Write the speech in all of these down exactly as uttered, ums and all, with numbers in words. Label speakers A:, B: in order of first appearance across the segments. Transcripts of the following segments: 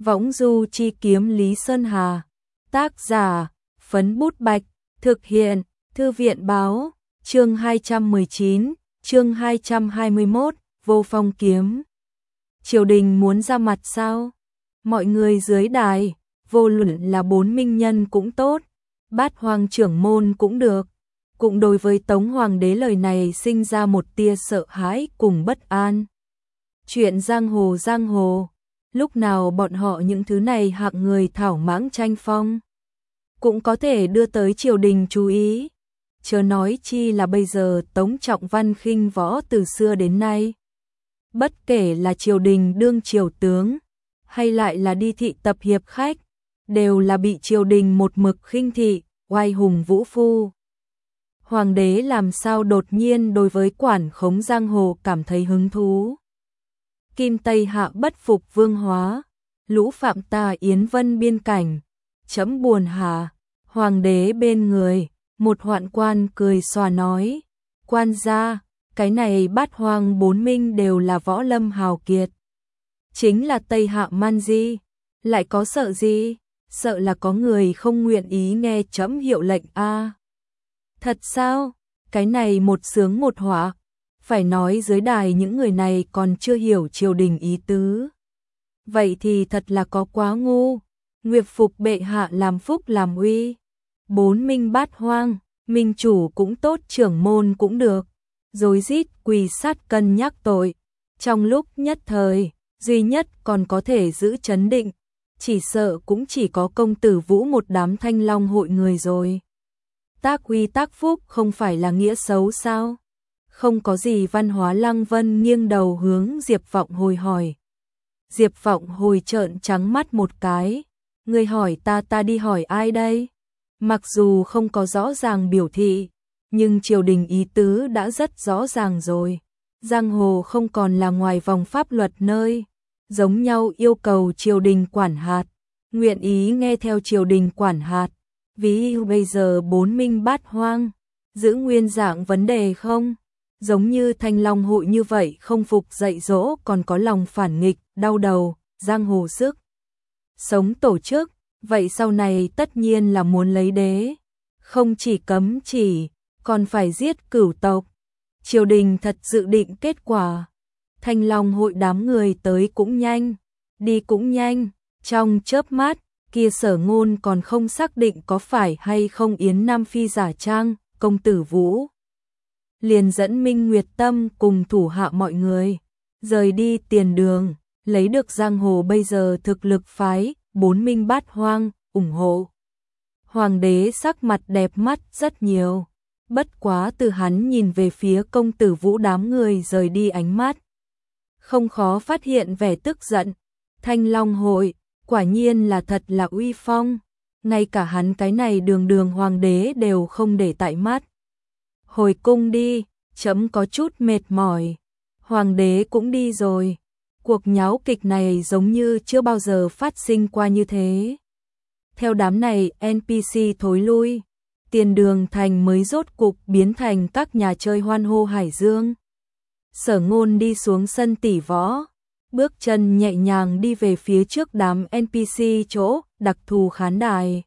A: Võng du chi kiếm Lý Sơn Hà. Tác giả, Phấn Bút Bạch. Thực hiện, Thư viện Báo. Chương hai trăm mười chín, chương hai trăm hai mươi mốt, Vô Phong kiếm. Triều đình muốn ra mặt sao? Mọi người dưới đài, vô luận là bốn minh nhân cũng tốt, Bát Hoang trưởng môn cũng được. Cũng đối với Tống Hoàng đế lời này sinh ra một tia sợ hãi cùng bất an. Chuyện giang hồ giang hồ, lúc nào bọn họ những thứ này hạng người thảo mãng tranh phong, cũng có thể đưa tới triều đình chú ý. Chớ nói chi là bây giờ Tống Trọng Văn khinh võ từ xưa đến nay. Bất kể là triều đình đương triều tướng, hay lại là đi thị tập hiệp khách, đều là bị triều đình một mực khinh thị, oai hùng vũ phu. Hoàng đế làm sao đột nhiên đối với quản khống giang hồ cảm thấy hứng thú. Kim Tây Hạ bất phục vương hóa, lũ phạm ta Yến Vân biên cảnh, chấm buồn hà. Hoàng đế bên người, một hoạn quan cười xòa nói, quan gia, cái này Bát Hoang bốn minh đều là võ lâm hào kiệt. Chính là Tây Hạ man di, lại có sợ gì, sợ là có người không nguyện ý nghe chấm hiệu lệnh a. À. Thật sao, cái này một sướng một họa, phải nói dưới đài những người này còn chưa hiểu triều đình ý tứ. Vậy thì thật là có quá ngu, nguyệt phục bệ hạ làm phúc làm uy. Bốn minh Bát Hoang, minh chủ cũng tốt trưởng môn cũng được, rối rít quỳ sát cân nhắc tội. Trong lúc nhất thời, duy nhất còn có thể giữ chấn định, chỉ sợ cũng chỉ có công tử Vũ một đám Thanh Long hội người rồi. Tác uy tác phúc không phải là nghĩa xấu sao? Không có gì. Văn Hóa Lăng Vân nghiêng đầu hướng Diệp Vọng Hồi hỏi. Diệp Vọng Hồi trợn trắng mắt một cái, người hỏi ta ta đi hỏi ai đây? Mặc dù không có rõ ràng biểu thị, nhưng triều đình ý tứ đã rất rõ ràng rồi. Giang hồ không còn là ngoài vòng pháp luật nơi, giống nhau yêu cầu triều đình quản hạt, nguyện ý nghe theo triều đình quản hạt. Ví dụ bây giờ bốn minh Bát Hoang, giữ nguyên dạng vấn đề không? Giống như Thanh Long hội như vậy không phục dạy dỗ còn có lòng phản nghịch, đau đầu, giang hồ sức sống tổ chức. Vậy sau này tất nhiên là muốn lấy đế, không chỉ cấm chỉ, còn phải giết cửu tộc. Triều đình thật dự định kết quả. Thanh Long hội đám người tới cũng nhanh, đi cũng nhanh, trong chớp mắt, kia Sở Ngôn còn không xác định có phải hay không Yến Nam Phi giả trang, công tử Vũ liền dẫn Minh Nguyệt Tâm cùng thủ hạ mọi người, rời đi tiền đường, lấy được giang hồ bây giờ thực lực phái, bốn minh Bát Hoang, ủng hộ. Hoàng đế sắc mặt đẹp mắt rất nhiều, bất quá từ hắn nhìn về phía công tử Vũ đám người rời đi ánh mắt, không khó phát hiện vẻ tức giận. Thanh Long hội, quả nhiên là thật là uy phong, ngay cả hắn cái này đường đường hoàng đế đều không để tại mắt. Hồi cung đi, chấm có chút mệt mỏi. Hoàng đế cũng đi rồi. Cuộc nháo kịch này giống như chưa bao giờ phát sinh qua như thế. Theo đám này en pê xê thối lui, tiền đường thành mới rốt cục biến thành các nhà chơi hoan hô hải dương. Sở Ngôn đi xuống sân tỷ võ, bước chân nhẹ nhàng đi về phía trước đám en pê xê chỗ đặc thù khán đài.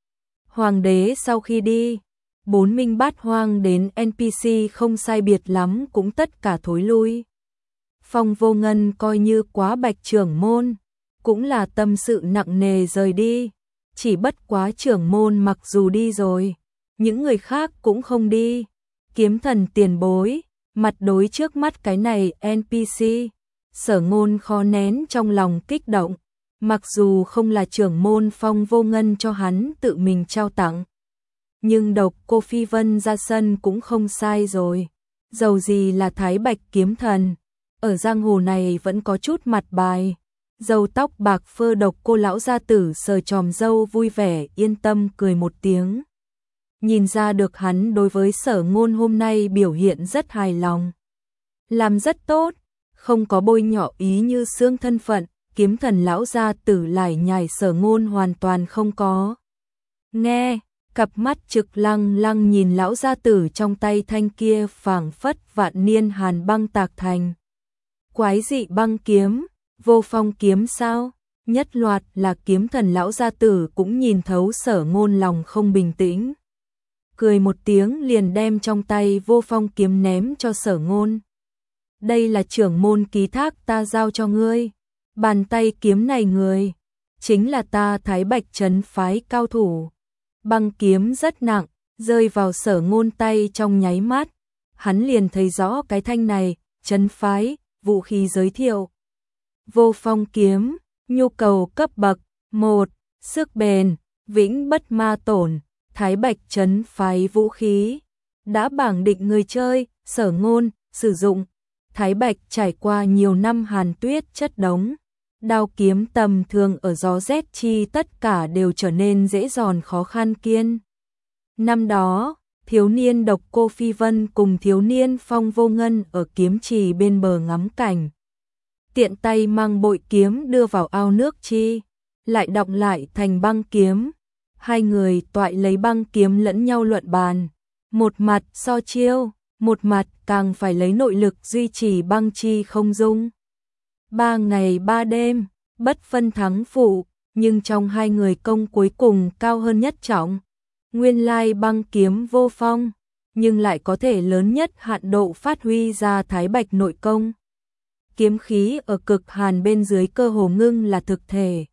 A: Hoàng đế sau khi đi, bốn minh Bát Hoang đến en pê xê không sai biệt lắm cũng tất cả thối lui. Phong Vô Ngân coi như quá bạch trưởng môn, cũng là tâm sự nặng nề rời đi. Chỉ bất quá trưởng môn mặc dù đi rồi, những người khác cũng không đi. Kiếm Thần tiền bối, mặt đối trước mắt cái này en pê xê, Sở Ngôn khó nén trong lòng kích động. Mặc dù không là trưởng môn Phong Vô Ngân cho hắn tự mình trao tặng, nhưng độc cô Phi Vân ra sân cũng không sai rồi. Dầu gì là Thái Bạch kiếm thần, ở giang hồ này vẫn có chút mặt bài. Râu tóc bạc phơ độc cô lão gia tử sờ chòm râu vui vẻ yên tâm cười một tiếng. Nhìn ra được hắn đối với Sở Ngôn hôm nay biểu hiện rất hài lòng. Làm rất tốt, không có bôi nhọ ý như xương thân phận, kiếm thần lão gia tử lải nhải Sở Ngôn hoàn toàn không có. Nghe, cặp mắt trực lăng lăng nhìn lão gia tử trong tay thanh kia phảng phất vạn niên hàn băng tạc thành. Quái dị băng kiếm, Vô Phong kiếm sao? Nhất loạt là kiếm thần lão gia tử cũng nhìn thấu Sở Ngôn lòng không bình tĩnh. Cười một tiếng liền đem trong tay Vô Phong kiếm ném cho Sở Ngôn. Đây là trưởng môn ký thác ta giao cho ngươi. Bàn tay kiếm này người, chính là ta Thái Bạch trấn phái cao thủ. Băng kiếm rất nặng, rơi vào Sở Ngôn tay trong nháy mắt. Hắn liền thấy rõ cái thanh này, trấn phái, vũ khí giới thiệu. Vô Phong kiếm, nhu cầu cấp bậc, một, sức bền, vĩnh bất ma tổn, Thái Bạch trấn phái vũ khí. Đã bảng định người chơi, Sở Ngôn, sử dụng. Thái Bạch trải qua nhiều năm hàn tuyết chất đống. Đao kiếm tầm thường ở gió rét chi tất cả đều trở nên dễ dòn khó khăn kiên. Năm đó, thiếu niên Độc Cô Phi Vân cùng thiếu niên Phong Vô Ngân ở kiếm trì bên bờ ngắm cảnh. Tiện tay mang bội kiếm đưa vào ao nước chi, lại đọng lại thành băng kiếm. Hai người toại lấy băng kiếm lẫn nhau luận bàn. Một mặt so chiêu, một mặt càng phải lấy nội lực duy trì băng chi không dung. Ba ngày ba đêm, bất phân thắng phụ, nhưng trong hai người công cuối cùng cao hơn nhất trọng. Nguyên lai băng kiếm vô phong, nhưng lại có thể lớn nhất hạn độ phát huy ra Thái Bạch nội công. Kiếm khí ở cực hàn bên dưới cơ hồ ngưng là thực thể.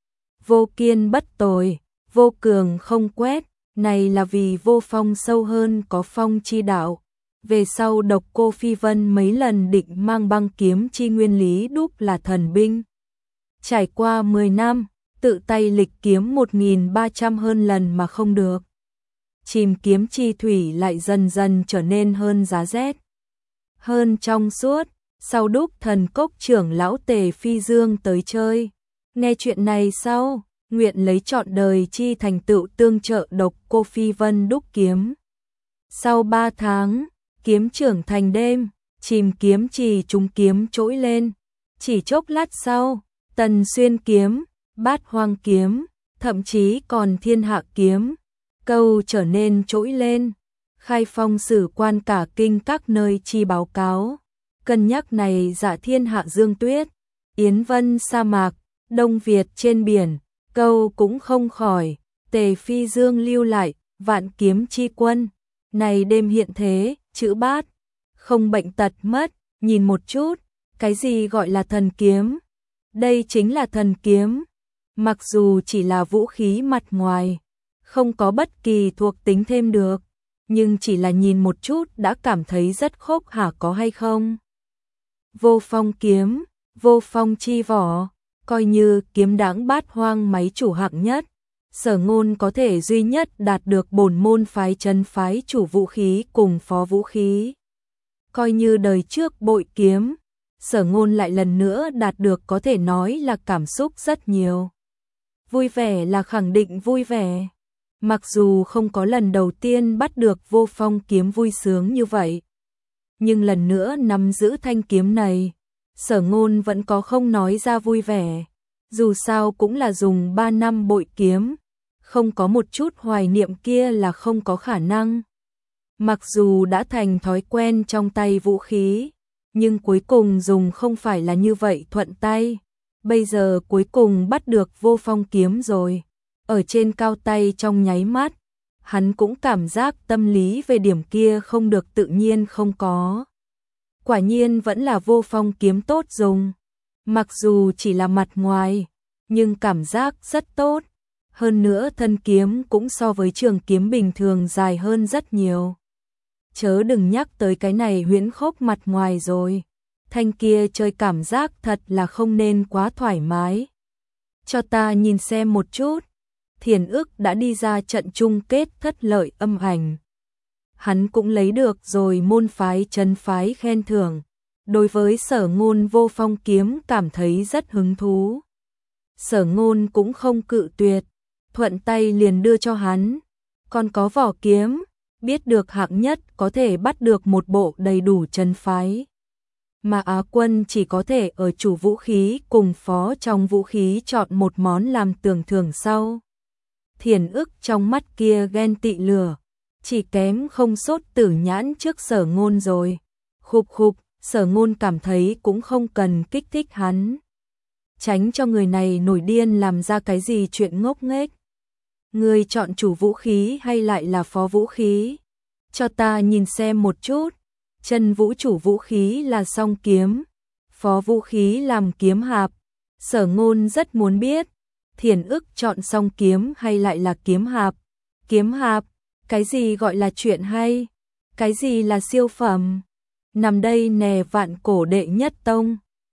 A: Vô kiên bất tồi, vô cường không quét, này là vì vô phong sâu hơn có phong chi đạo. Về sau Độc Cô Phi Vân mấy lần định mang băng kiếm chi nguyên lý đúc là thần binh. Trải qua mười năm, tự tay lịch kiếm một nghìn ba trăm hơn lần mà không được. Chìm kiếm chi thủy lại dần dần trở nên hơn giá rét. Hơn trong suốt, sau đúc thần cốc trưởng lão Tề Phi Dương tới chơi. Nghe chuyện này sau, nguyện lấy trọn đời chi thành tựu tương trợ Độc Cô Phi Vân đúc kiếm. Sau ba tháng, kiếm trưởng thành đêm, chìm kiếm trì trúng kiếm trỗi lên. Chỉ chốc lát sau, Tần Xuyên kiếm, Bát Hoang kiếm, thậm chí còn Thiên Hạ kiếm, câu trở nên trỗi lên. Khai Phong sử quan cả kinh các nơi chi báo cáo. Cân nhắc này Dạ Thiên Hạ Dương Tuyết, Yến Vân sa mạc, Đông Việt trên biển, câu cũng không khỏi. Tề Phi Dương lưu lại, vạn kiếm chi quân. Này đêm hiện thế, chữ bát, không bệnh tật mất, nhìn một chút, cái gì gọi là thần kiếm? Đây chính là thần kiếm. Mặc dù chỉ là vũ khí mặt ngoài, không có bất kỳ thuộc tính thêm được, nhưng chỉ là nhìn một chút đã cảm thấy rất khốc hả có hay không? Vô Phong kiếm, Vô Phong chi vỏ, coi như kiếm đáng bát hoang máy chủ hạng nhất. Sở Ngôn có thể duy nhất đạt được bổn môn phái trấn phái chủ vũ khí cùng phó vũ khí. Coi như đời trước bội kiếm, Sở Ngôn lại lần nữa đạt được có thể nói là cảm xúc rất nhiều. Vui vẻ là khẳng định vui vẻ. Mặc dù không có lần đầu tiên bắt được Vô Phong kiếm vui sướng như vậy, nhưng lần nữa nắm giữ thanh kiếm này, Sở Ngôn vẫn có không nói ra vui vẻ. Dù sao cũng là dùng ba năm bội kiếm, không có một chút hoài niệm kia là không có khả năng. Mặc dù đã thành thói quen trong tay vũ khí, nhưng cuối cùng dùng không phải là như vậy thuận tay. Bây giờ cuối cùng bắt được Vô Phong kiếm rồi, ở trên cao tay trong nháy mắt, hắn cũng cảm giác tâm lý về điểm kia không được tự nhiên không có. Quả nhiên vẫn là Vô Phong kiếm tốt dùng. Mặc dù chỉ là mặt ngoài, nhưng cảm giác rất tốt. Hơn nữa thân kiếm cũng so với trường kiếm bình thường dài hơn rất nhiều. Chớ đừng nhắc tới cái này huyễn khốc mặt ngoài rồi. Thanh kia chơi cảm giác thật là không nên quá thoải mái. Cho ta nhìn xem một chút. Thiền ức đã đi ra trận chung kết thất lợi âm ảnh. Hắn cũng lấy được rồi môn phái trấn phái khen thưởng. Đối với Sở Ngôn Vô Phong kiếm cảm thấy rất hứng thú. Sở Ngôn cũng không cự tuyệt, thuận tay liền đưa cho hắn. Còn có vỏ kiếm, biết được hạng nhất có thể bắt được một bộ đầy đủ trấn phái. Mà Á quân chỉ có thể ở chủ vũ khí cùng phó trong vũ khí chọn một món làm tưởng thưởng sau. Thiền ức trong mắt kia ghen tị lửa, chỉ kém không sốt tử nhãn trước Sở Ngôn rồi. Khục khục, Sở Ngôn cảm thấy cũng không cần kích thích hắn. tránh cho người này nổi điên làm ra cái gì chuyện ngốc nghếch. Ngươi chọn chủ vũ khí hay lại là phó vũ khí? Cho ta nhìn xem một chút. Chân Vũ chủ vũ khí là song kiếm, phó vũ khí làm kiếm hạp. Sở Ngôn rất muốn biết, Thiển Ức chọn song kiếm hay lại là kiếm hạp? Kiếm hạp, cái gì gọi là chuyện hay? Cái gì là siêu phẩm? Nằm đây nè, vạn cổ đệ nhất tông.